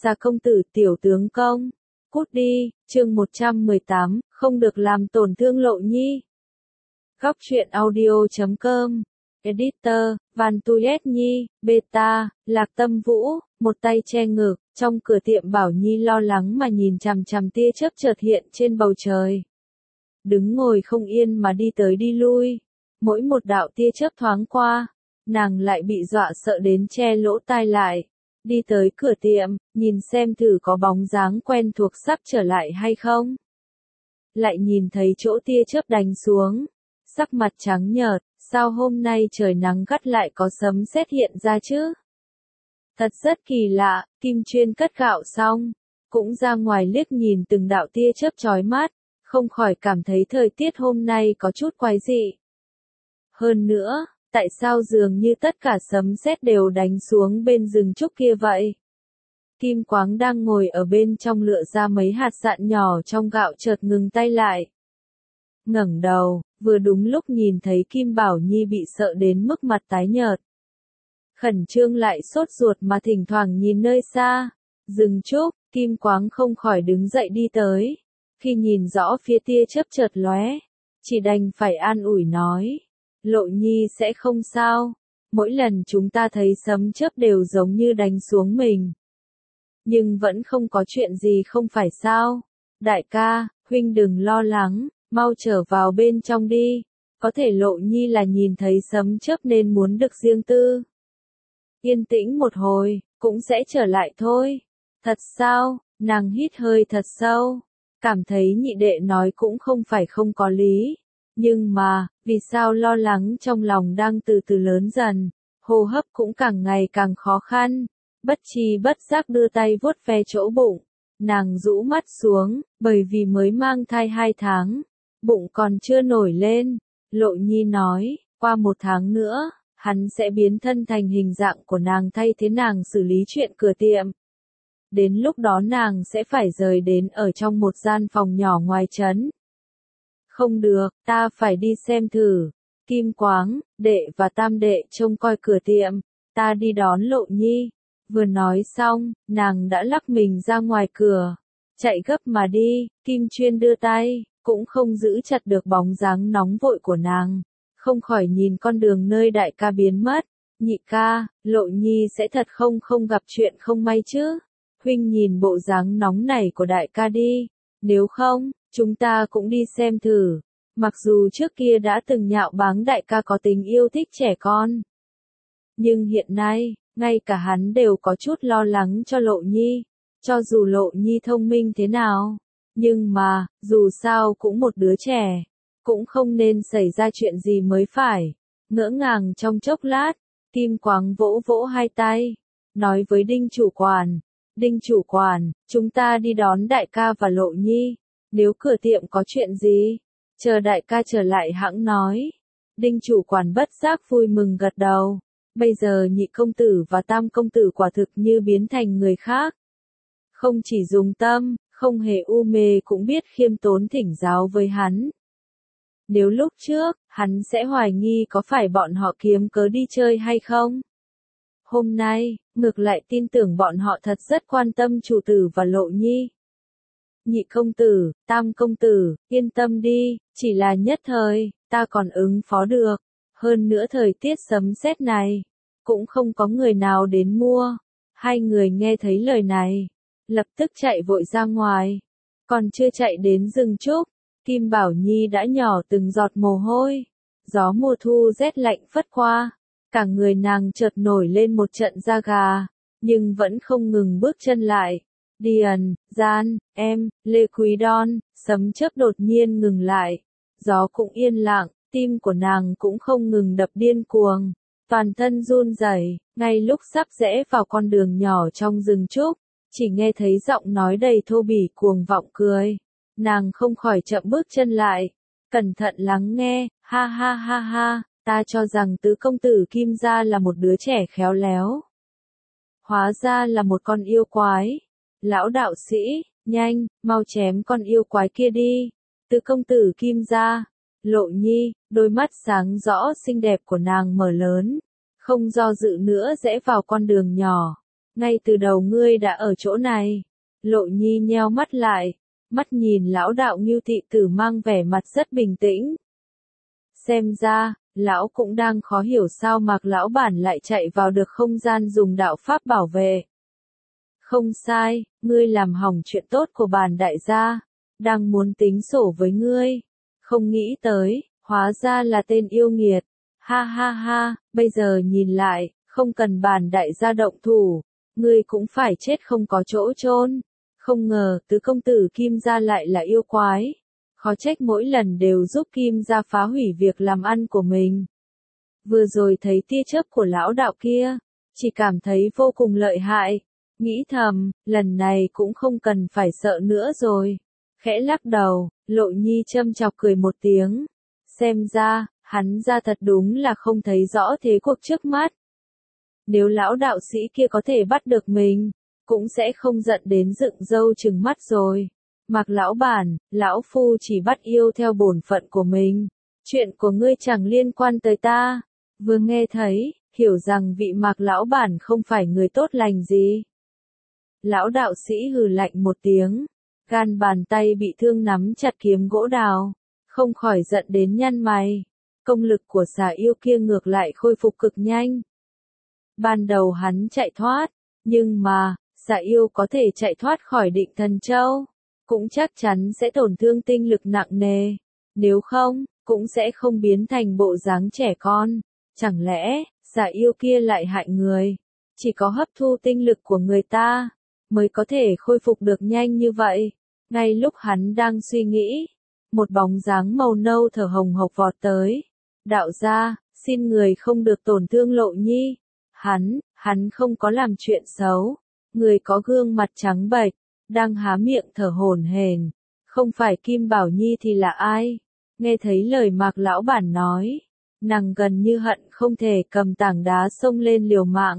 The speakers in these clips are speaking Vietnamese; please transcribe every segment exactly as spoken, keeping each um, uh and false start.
Gia công tử tiểu tướng công. Cút đi, chương một trăm mười tám, không được làm tổn thương Lộ Nhi. Góc truyện audio chấm com. Editor, Văn Tuyết Nhi, Beta, Lạc Tâm Vũ, một tay che ngực, trong cửa tiệm Bảo Nhi lo lắng mà nhìn chằm chằm tia chớp chợt hiện trên bầu trời. Đứng ngồi không yên mà đi tới đi lui, mỗi một đạo tia chớp thoáng qua, nàng lại bị dọa sợ đến che lỗ tai lại. Đi tới cửa tiệm, nhìn xem thử có bóng dáng quen thuộc sắp trở lại hay không. Lại nhìn thấy chỗ tia chớp đánh xuống, sắc mặt trắng nhợt, sao hôm nay trời nắng gắt lại có sấm sét hiện ra chứ? Thật rất kỳ lạ, Kim Chuyên cất gạo xong, cũng ra ngoài liếc nhìn từng đạo tia chớp chói mắt, không khỏi cảm thấy thời tiết hôm nay có chút quái dị. Hơn nữa, tại sao dường như tất cả sấm sét đều đánh xuống bên rừng trúc kia vậy? Kim Quáng đang ngồi ở bên trong lựa ra mấy hạt dạn nhỏ trong gạo chợt ngừng tay lại. Ngẩng đầu, vừa đúng lúc nhìn thấy Kim Bảo Nhi bị sợ đến mức mặt tái nhợt. Khẩn trương lại sốt ruột mà thỉnh thoảng nhìn nơi xa, rừng trúc, Kim Quáng không khỏi đứng dậy đi tới. Khi nhìn rõ phía tia chớp chợt lóe, chỉ đành phải an ủi nói. Lộ Nhi sẽ không sao, mỗi lần chúng ta thấy sấm chớp đều giống như đánh xuống mình. Nhưng vẫn không có chuyện gì không phải sao? Đại ca, huynh đừng lo lắng, mau trở vào bên trong đi, có thể Lộ Nhi là nhìn thấy sấm chớp nên muốn được riêng tư. Yên tĩnh một hồi, cũng sẽ trở lại thôi. Thật sao? Nàng hít hơi thật sâu, cảm thấy nhị đệ nói cũng không phải không có lý. Nhưng mà, vì sao lo lắng trong lòng đang từ từ lớn dần, hô hấp cũng càng ngày càng khó khăn, bất tri bất giác đưa tay vuốt ve chỗ bụng, nàng rũ mắt xuống, bởi vì mới mang thai hai tháng, bụng còn chưa nổi lên. Lộ Nhi nói, qua một tháng nữa, hắn sẽ biến thân thành hình dạng của nàng thay thế nàng xử lý chuyện cửa tiệm. Đến lúc đó nàng sẽ phải rời đến ở trong một gian phòng nhỏ ngoài trấn. Không được, ta phải đi xem thử. Kim Quáng, đệ và tam đệ trông coi cửa tiệm, ta đi đón Lộ Nhi. Vừa nói xong, nàng đã lắc mình ra ngoài cửa, chạy gấp mà đi. Kim Chuyên đưa tay, cũng không giữ chặt được bóng dáng nóng vội của nàng, không khỏi nhìn con đường nơi đại ca biến mất. Nhị ca, Lộ Nhi sẽ thật không không gặp chuyện không may chứ? Huynh nhìn bộ dáng nóng này của đại ca đi, nếu không, chúng ta cũng đi xem thử. Mặc dù trước kia đã từng nhạo báng đại ca có tình yêu thích trẻ con, nhưng hiện nay, ngay cả hắn đều có chút lo lắng cho Lộ Nhi. Cho dù Lộ Nhi thông minh thế nào, nhưng mà, dù sao cũng một đứa trẻ, cũng không nên xảy ra chuyện gì mới phải. Ngỡ ngàng trong chốc lát, Kim Quáng vỗ vỗ hai tay, nói với Đinh chủ quản. Đinh chủ quản, chúng ta đi đón đại ca và Lộ Nhi. Nếu cửa tiệm có chuyện gì, chờ đại ca trở lại hẵng nói. Đinh chủ quản bất giác vui mừng gật đầu. Bây giờ nhị công tử và tam công tử quả thực như biến thành người khác. Không chỉ dùng tâm, không hề u mê cũng biết khiêm tốn thỉnh giáo với hắn. Nếu lúc trước, hắn sẽ hoài nghi có phải bọn họ kiếm cớ đi chơi hay không? Hôm nay, ngược lại tin tưởng bọn họ thật rất quan tâm chủ tử và Lộ Nhi. Nhị công tử, tam công tử, yên tâm đi, chỉ là nhất thời, ta còn ứng phó được. Hơn nữa thời tiết sấm sét này, cũng không có người nào đến mua. Hai người nghe thấy lời này, lập tức chạy vội ra ngoài. Còn chưa chạy đến rừng trúc, Kim Bảo Nhi đã nhỏ từng giọt mồ hôi. Gió mùa thu rét lạnh phất qua, cả người nàng chợt nổi lên một trận da gà, nhưng vẫn không ngừng bước chân lại. Điền, Gian, em, Lê Quý Đon, sấm chớp đột nhiên ngừng lại. Gió cũng yên lặng, tim của nàng cũng không ngừng đập điên cuồng. Toàn thân run rẩy, ngay lúc sắp rẽ vào con đường nhỏ trong rừng trúc, chỉ nghe thấy giọng nói đầy thô bỉ cuồng vọng cười. Nàng không khỏi chậm bước chân lại, cẩn thận lắng nghe, ha ha ha ha, ta cho rằng tứ công tử Kim gia là một đứa trẻ khéo léo. Hóa ra là một con yêu quái. Lão đạo sĩ, nhanh, mau chém con yêu quái kia đi. Tứ công tử Kim gia. Lộ Nhi, đôi mắt sáng rõ xinh đẹp của nàng mở lớn, không do dự nữa rẽ vào con đường nhỏ. Ngay từ đầu ngươi đã ở chỗ này. Lộ Nhi nheo mắt lại, mắt nhìn lão đạo Ngưu thị tử mang vẻ mặt rất bình tĩnh. Xem ra, lão cũng đang khó hiểu sao Mạc lão bản lại chạy vào được không gian dùng đạo pháp bảo vệ. Không sai, ngươi làm hỏng chuyện tốt của bản đại gia, đang muốn tính sổ với ngươi. Không nghĩ tới, hóa ra là tên yêu nghiệt. Ha ha ha, bây giờ nhìn lại, không cần bản đại gia động thủ, ngươi cũng phải chết không có chỗ chôn. Không ngờ, tứ công tử Kim gia lại là yêu quái. Khó trách mỗi lần đều giúp Kim gia phá hủy việc làm ăn của mình. Vừa rồi thấy tia chớp của lão đạo kia, chỉ cảm thấy vô cùng lợi hại. Nghĩ thầm, lần này cũng không cần phải sợ nữa rồi. Khẽ lắc đầu, Lộ Nhi châm chọc cười một tiếng. Xem ra, hắn ra thật đúng là không thấy rõ thế cuộc trước mắt. Nếu lão đạo sĩ kia có thể bắt được mình, cũng sẽ không giận đến dựng râu trừng mắt rồi. Mạc lão bản, lão phu chỉ bắt yêu theo bổn phận của mình. Chuyện của ngươi chẳng liên quan tới ta. Vừa nghe thấy, hiểu rằng vị Mạc lão bản không phải người tốt lành gì. Lão đạo sĩ hừ lạnh một tiếng, gan bàn tay bị thương nắm chặt kiếm gỗ đào, không khỏi giận đến nhăn mày. Công lực của xà yêu kia ngược lại khôi phục cực nhanh. Ban đầu hắn chạy thoát, nhưng mà, xà yêu có thể chạy thoát khỏi Định Thần Châu, cũng chắc chắn sẽ tổn thương tinh lực nặng nề. Nếu không, cũng sẽ không biến thành bộ dáng trẻ con. Chẳng lẽ, xà yêu kia lại hại người? Chỉ có hấp thu tinh lực của người ta, mới có thể khôi phục được nhanh như vậy. Ngay lúc hắn đang suy nghĩ, một bóng dáng màu nâu thở hồng hộc vọt tới. Đạo gia, xin người không được tổn thương Lộ Nhi. Hắn, hắn không có làm chuyện xấu. Người có gương mặt trắng bệch, đang há miệng thở hổn hển. Không phải Kim Bảo Nhi thì là ai? Nghe thấy lời Mạc lão bản nói, nàng gần như hận không thể cầm tảng đá xông lên liều mạng.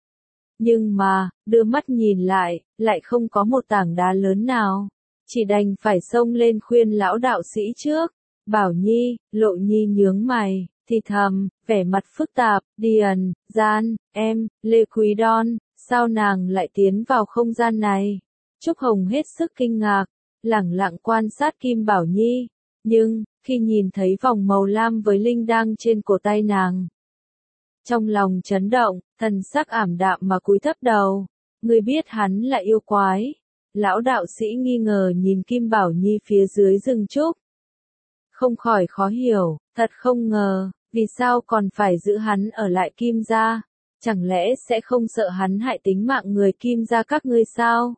Nhưng mà, đưa mắt nhìn lại, lại không có một tảng đá lớn nào. Chỉ đành phải xông lên khuyên lão đạo sĩ trước. Bảo Nhi, Lộ Nhi nhướng mày, thì thầm, vẻ mặt phức tạp, Điền, Gian, em, Lê Quý Đon, sao nàng lại tiến vào không gian này? Trúc Hồng hết sức kinh ngạc, lẳng lặng quan sát Kim Bảo Nhi. Nhưng, khi nhìn thấy vòng màu lam với linh đăng trên cổ tay nàng, trong lòng chấn động, thần sắc ảm đạm mà cúi thấp đầu. Người biết hắn là yêu quái. Lão đạo sĩ nghi ngờ nhìn Kim Bảo Nhi phía dưới rừng trúc. Không khỏi khó hiểu, thật không ngờ, vì sao còn phải giữ hắn ở lại Kim gia? Chẳng lẽ sẽ không sợ hắn hại tính mạng người Kim gia các ngươi sao?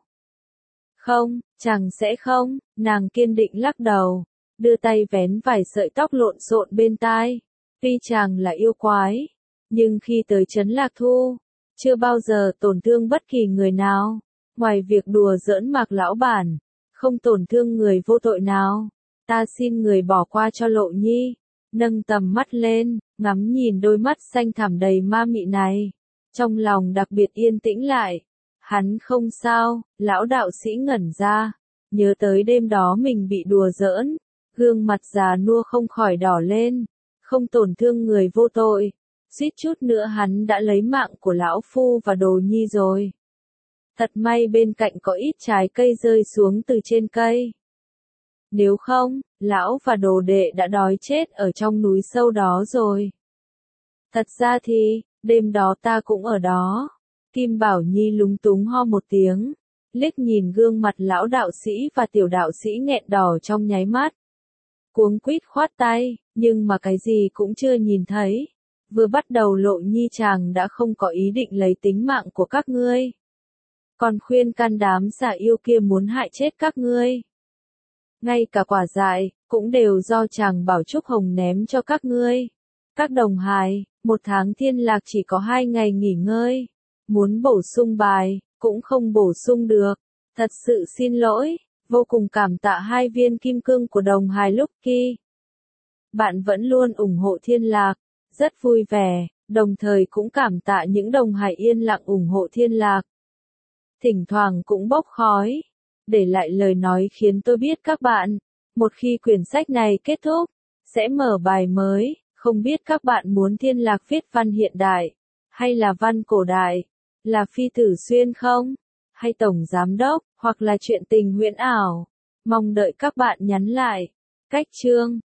Không, chẳng sẽ không, nàng kiên định lắc đầu, đưa tay vén vài sợi tóc lộn xộn bên tai. Tuy chàng là yêu quái, nhưng khi tới Trấn Lạc Thu, chưa bao giờ tổn thương bất kỳ người nào, ngoài việc đùa giỡn Mạc lão bản, không tổn thương người vô tội nào. Ta xin người bỏ qua cho Lộ Nhi. Nâng tầm mắt lên, ngắm nhìn đôi mắt xanh thẳm đầy ma mị này, trong lòng đặc biệt yên tĩnh lại. Hắn không sao, lão đạo sĩ ngẩn ra, nhớ tới đêm đó mình bị đùa giỡn, gương mặt già nua không khỏi đỏ lên. Không tổn thương người vô tội, suýt chút nữa hắn đã lấy mạng của lão phu và Đồ Nhi rồi. Thật may bên cạnh có ít trái cây rơi xuống từ trên cây. Nếu không, lão và đồ đệ đã đói chết ở trong núi sâu đó rồi. Thật ra thì, đêm đó ta cũng ở đó. Kim Bảo Nhi lúng túng ho một tiếng, liếc nhìn gương mặt lão đạo sĩ và tiểu đạo sĩ nghẹn đỏ trong nháy mắt. Cuống quýt khoát tay, nhưng mà cái gì cũng chưa nhìn thấy. Vừa bắt đầu Lộ Nhi chàng đã không có ý định lấy tính mạng của các ngươi. Còn khuyên can đám xà yêu kia muốn hại chết các ngươi. Ngay cả quả dại, cũng đều do chàng bảo Trúc Hồng ném cho các ngươi. Các đồng hài, một tháng thiên lạc chỉ có hai ngày nghỉ ngơi. Muốn bổ sung bài, cũng không bổ sung được. Thật sự xin lỗi, vô cùng cảm tạ hai viên kim cương của đồng hài lúc kia. Bạn vẫn luôn ủng hộ thiên lạc, rất vui vẻ, đồng thời cũng cảm tạ những đồng hài yên lặng ủng hộ thiên lạc. Thỉnh thoảng cũng bốc khói, để lại lời nói khiến tôi biết các bạn, một khi quyển sách này kết thúc, sẽ mở bài mới, không biết các bạn muốn thiên lạc viết văn hiện đại, hay là văn cổ đại. Là Phi Tử Xuyên không? Hay Tổng Giám Đốc, hoặc là chuyện tình huyễn ảo? Mong đợi các bạn nhắn lại. Cách chương